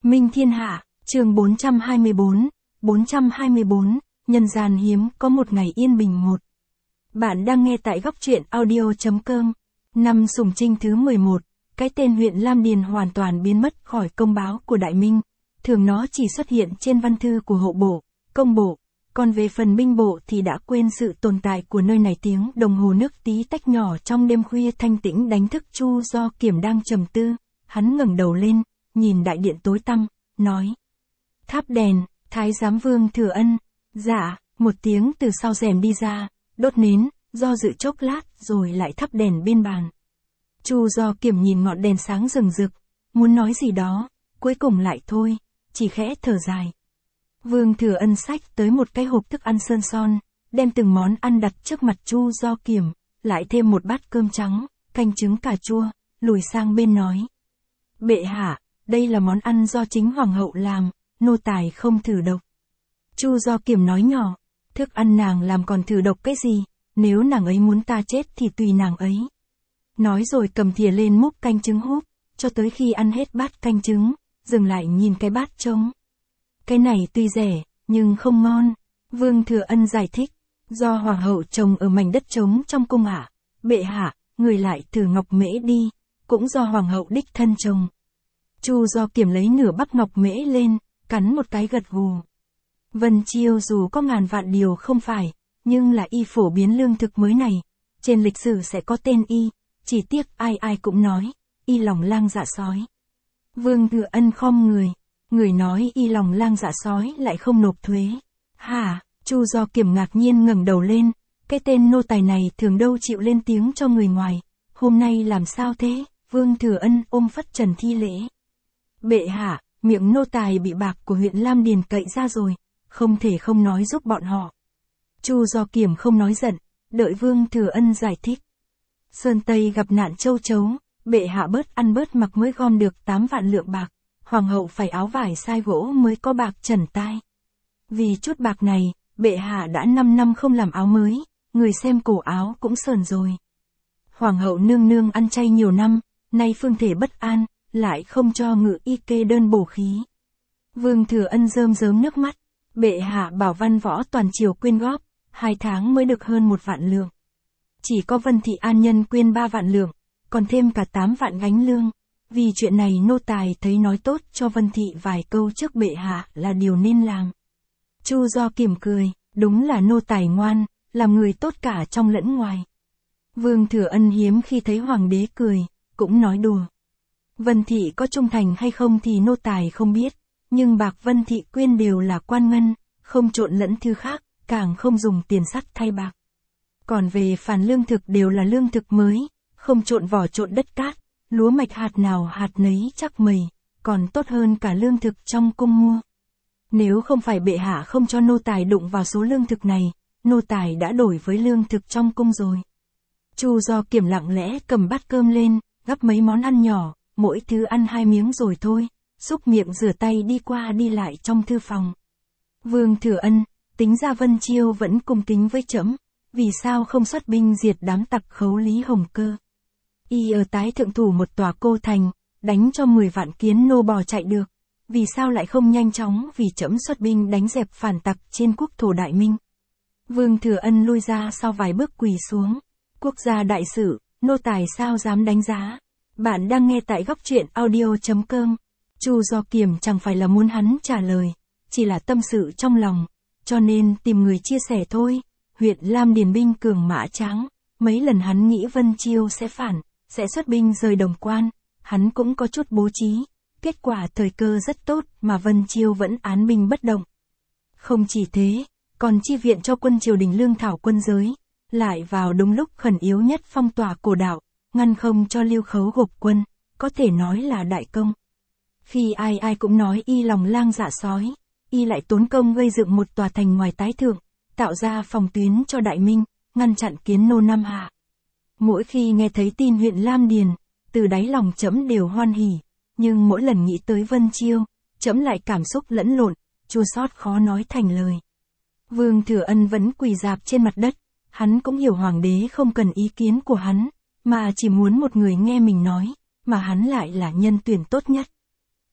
Minh Thiên Hạ, chương 424, nhân gian hiếm có một ngày yên bình một. Bạn đang nghe tại góc truyện audio.com. Năm Sùng Trinh thứ 11, cái tên huyện Lam Điền hoàn toàn biến mất khỏi công báo của Đại Minh, thường nó chỉ xuất hiện trên văn thư của hộ bộ, công bộ, còn về phần binh bộ thì đã quên sự tồn tại của nơi này. Tiếng đồng hồ nước tí tách nhỏ trong đêm khuya thanh tĩnh đánh thức Chu Do Kiểm đang trầm tư, hắn ngẩng đầu lên, nhìn đại điện tối tăm, nói: "Thắp đèn." Thái giám Vương Thừa Ân: "Dạ." Một tiếng từ sau rèm đi ra, đốt nến, do dự chốc lát rồi lại thắp đèn bên bàn. Chu Do Kiểm nhìn ngọn đèn sáng rừng rực, muốn nói gì đó, cuối cùng lại thôi, chỉ khẽ thở dài. Vương Thừa Ân xách tới một cái hộp thức ăn sơn son, đem từng món ăn đặt trước mặt Chu Do Kiểm, lại thêm một bát cơm trắng, canh trứng cà chua, lùi sang bên nói: "Bệ hạ, đây là món ăn do chính hoàng hậu làm, nô tài không thử độc." Chu Do Kiểm nói nhỏ: "Thức ăn nàng làm còn thử độc cái gì, nếu nàng ấy muốn ta chết thì tùy nàng ấy." Nói rồi cầm thìa lên múc canh trứng húp, cho tới khi ăn hết bát canh trứng, dừng lại nhìn cái bát trống. "Cái này tuy rẻ, nhưng không ngon." Vương Thừa Ân giải thích: "Do hoàng hậu trồng ở mảnh đất trống trong cung ạ." "Bệ hạ, người lại thử ngọc mễ đi, cũng do hoàng hậu đích thân trồng." Chu Do Kiểm lấy nửa bắp ngọc mễ lên, cắn một cái gật gù. Vân Chiêu dù có ngàn vạn điều không phải, nhưng là y phổ biến lương thực mới này, trên lịch sử sẽ có tên y, chỉ tiếc ai ai cũng nói, y lòng lang dạ sói. Vương Thừa Ân khom người nói y lòng lang dạ sói lại không nộp thuế. "Hả?" Chu Do Kiểm ngạc nhiên ngẩng đầu lên, cái tên nô tài này thường đâu chịu lên tiếng cho người ngoài, hôm nay làm sao thế? Vương Thừa Ân ôm phất trần thi lễ: "Bệ hạ, miệng nô tài bị bạc của huyện Lam Điền cậy ra rồi, không thể không nói giúp bọn họ." Chu Do Kiểm không nói giận, đợi Vương Thừa Ân giải thích. "Sơn Tây gặp nạn châu chấu, bệ hạ bớt ăn bớt mặc mới gom được 8 vạn lượng bạc, hoàng hậu phải áo vải sai gỗ mới có bạc trần tai. Vì chút bạc này, bệ hạ đã 5 năm không làm áo mới, người xem cổ áo cũng sờn rồi. Hoàng hậu nương nương ăn chay nhiều năm, nay phương thể bất an, lại không cho ngự y kê đơn bổ khí." Vương Thừa Ân rơm rớm nước mắt: "Bệ hạ bảo văn võ toàn triều quyên góp, 2 tháng mới được hơn 1 vạn lượng. Chỉ có Vân Thị An Nhân quyên 3 vạn lượng, còn thêm cả 8 vạn gánh lương. Vì chuyện này nô tài thấy nói tốt cho Vân Thị vài câu trước bệ hạ là điều nên làm." Chu Do Kiểm cười: "Đúng là nô tài ngoan, làm người tốt cả trong lẫn ngoài." Vương Thừa Ân hiếm khi thấy hoàng đế cười, cũng nói đùa: "Vân Thị có trung thành hay không thì nô tài không biết, nhưng bạc Vân Thị quyên đều là quan ngân, không trộn lẫn thứ khác, càng không dùng tiền sắt thay bạc. Còn về phản lương thực đều là lương thực mới, không trộn vỏ trộn đất cát, lúa mạch hạt nào hạt nấy chắc mầy, còn tốt hơn cả lương thực trong cung mua. Nếu không phải bệ hạ không cho nô tài đụng vào số lương thực này, nô tài đã đổi với lương thực trong cung rồi." Chu Do Kiểm lặng lẽ cầm bát cơm lên, gắp mấy món ăn nhỏ, mỗi thứ ăn 2 miếng rồi thôi, xúc miệng rửa tay đi qua đi lại trong thư phòng. Vương Thừa Ân: "Tính ra Vân Chiêu vẫn cung kính với trẫm, vì sao không xuất binh diệt đám tặc khấu Lý Hồng Cơ? Y ở tái thượng thủ một tòa cô thành, đánh cho 10 vạn kiến nô bò chạy được, vì sao lại không nhanh chóng vì trẫm xuất binh đánh dẹp phản tặc trên quốc thổ Đại Minh?" Vương Thừa Ân lui ra sau vài bước quỳ xuống: "Quốc gia đại sự, nô tài sao dám đánh giá." Bạn đang nghe tại góc truyện audio.com. Chu Do Kiểm chẳng phải là muốn hắn trả lời, chỉ là tâm sự trong lòng, cho nên tìm người chia sẻ thôi. Huyện Lam Điền binh cường mã tráng, mấy lần hắn nghĩ Vân Chiêu sẽ phản, sẽ xuất binh rời Đồng Quan, hắn cũng có chút bố trí, kết quả thời cơ rất tốt mà Vân Chiêu vẫn án binh bất động. Không chỉ thế, còn chi viện cho quân triều đình lương thảo quân giới, lại vào đúng lúc khẩn yếu nhất phong tỏa cổ đạo, ngăn không cho Lưu Khấu gộp quân, có thể nói là đại công. Khi ai ai cũng nói y lòng lang dạ sói, y lại tốn công gây dựng một tòa thành ngoài tái thượng, tạo ra phòng tuyến cho Đại Minh, ngăn chặn kiến nô Nam Hạ. Mỗi khi nghe thấy tin huyện Lam Điền, từ đáy lòng trẫm đều hoan hỉ, nhưng mỗi lần nghĩ tới Vân Chiêu, trẫm lại cảm xúc lẫn lộn, chua xót khó nói thành lời." Vương Thừa Ân vẫn quỳ rạp trên mặt đất, hắn cũng hiểu hoàng đế không cần ý kiến của hắn, mà chỉ muốn một người nghe mình nói, mà hắn lại là nhân tuyển tốt nhất.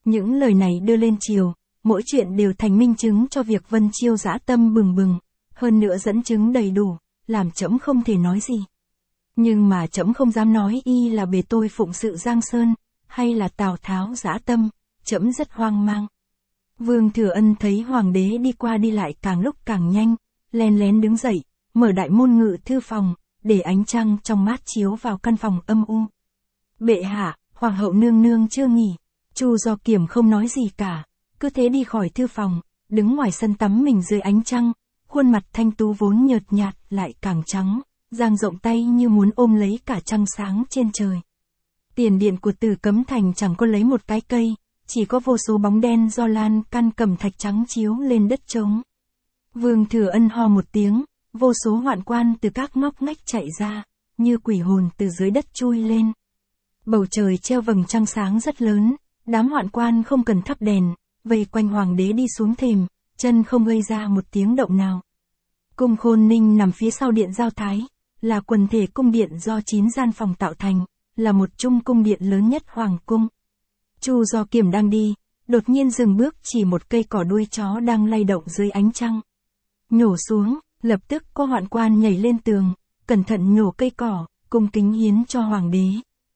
Những lời này đưa lên triều, mỗi chuyện đều thành minh chứng cho việc Vân Chiêu dã tâm bừng bừng, hơn nữa dẫn chứng đầy đủ, làm trẫm không thể nói gì. Nhưng mà trẫm không dám nói y là bề tôi phụng sự Giang Sơn, hay là Tào Tháo dã tâm, trẫm rất hoang mang. Vương Thừa Ân thấy hoàng đế đi qua đi lại càng lúc càng nhanh, len lén đứng dậy, mở đại môn ngự thư phòng, để ánh trăng trong mát chiếu vào căn phòng âm u. Bệ hạ, hoàng hậu nương nương chưa nghỉ. Chu Do Kiểm không nói gì cả, cứ thế đi khỏi thư phòng, đứng ngoài sân tắm mình dưới ánh trăng, khuôn mặt thanh tú vốn nhợt nhạt lại càng trắng, dang rộng tay như muốn ôm lấy cả trăng sáng trên trời. Tiền điện của Tử Cấm Thành chẳng có lấy một cái cây, chỉ có vô số bóng đen do lan can cẩm thạch trắng chiếu lên đất trống. Vương Thừa Ân ho một tiếng, vô số hoạn quan từ các ngóc ngách chạy ra, như quỷ hồn từ dưới đất chui lên. Bầu trời treo vầng trăng sáng rất lớn, đám hoạn quan không cần thắp đèn, vây quanh hoàng đế đi xuống thềm, chân không gây ra một tiếng động nào. Cung Khôn Ninh nằm phía sau điện Giao Thái, là quần thể cung điện do 9 gian phòng tạo thành, là một chung cung điện lớn nhất hoàng cung. Chu Do Kiểm đang đi, đột nhiên dừng bước chỉ một cây cỏ đuôi chó đang lay động dưới ánh trăng. Nhổ xuống, lập tức có hoạn quan nhảy lên tường, cẩn thận nhổ cây cỏ, cung kính hiến cho hoàng đế.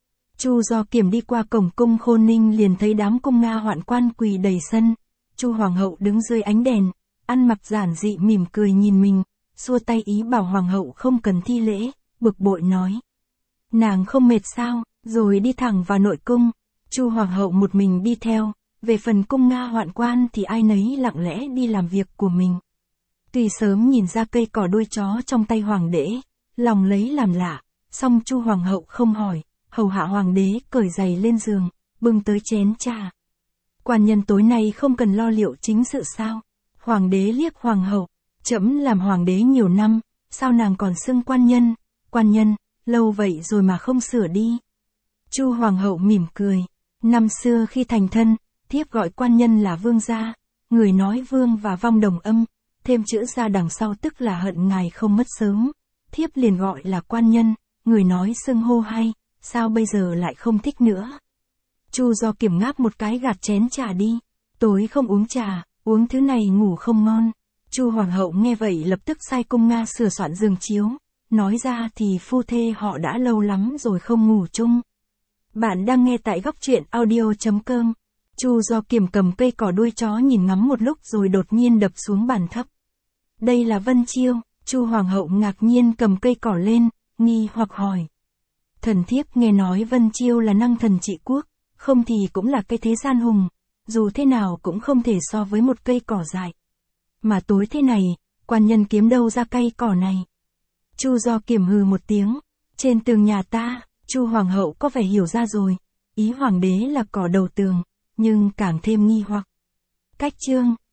Chu Do Kiểm đi qua cổng cung Khôn Ninh liền thấy đám cung Nga hoạn quan quỳ đầy sân. Chu hoàng hậu đứng dưới ánh đèn, ăn mặc giản dị mỉm cười nhìn mình, xua tay ý bảo hoàng hậu không cần thi lễ, bực bội nói: "Nàng không mệt sao?" Rồi đi thẳng vào nội cung. Chu hoàng hậu một mình đi theo, về phần cung Nga hoạn quan thì ai nấy lặng lẽ đi làm việc của mình. Tuy sớm nhìn ra cây cỏ đuôi chó trong tay hoàng đế, lòng lấy làm lạ, song Chu hoàng hậu không hỏi, hầu hạ hoàng đế cởi giày lên giường, bưng tới chén trà. "Quan nhân tối nay không cần lo liệu chính sự sao?" Hoàng đế liếc hoàng hậu: "Trẫm làm hoàng đế nhiều năm, sao nàng còn xưng quan nhân? Quan nhân, lâu vậy rồi mà không sửa đi." Chu hoàng hậu mỉm cười: "Năm xưa khi thành thân, thiếp gọi quan nhân là vương gia, người nói vương và vong đồng âm, thêm chữ gia đằng sau tức là hận ngài không mất sớm, thiếp liền gọi là quan nhân, người nói xưng hô hay, sao bây giờ lại không thích nữa?" Chu Do Kiểm ngáp một cái gạt chén trà đi: "Tối không uống trà, uống thứ này ngủ không ngon." Chu hoàng hậu nghe vậy lập tức sai cung Nga sửa soạn giường chiếu, nói ra thì phu thê họ đã lâu lắm rồi không ngủ chung. Bạn đang nghe tại góc truyện audio.com. Chu Do Kiểm cầm cây cỏ đuôi chó nhìn ngắm một lúc rồi đột nhiên đập xuống bàn thấp. "Đây là Vân Chiêu." Chu hoàng hậu ngạc nhiên cầm cây cỏ lên, nghi hoặc hỏi: "Thần thiếp nghe nói Vân Chiêu là năng thần trị quốc, không thì cũng là cái thế gian hùng, dù thế nào cũng không thể so với một cây cỏ dại. Mà tối thế này, quan nhân kiếm đâu ra cây cỏ này?" Chu Do Kiểm hừ một tiếng: "Trên tường nhà ta." Chu hoàng hậu có vẻ hiểu ra rồi, ý hoàng đế là cỏ đầu tường, nhưng càng thêm nghi hoặc. Cách chương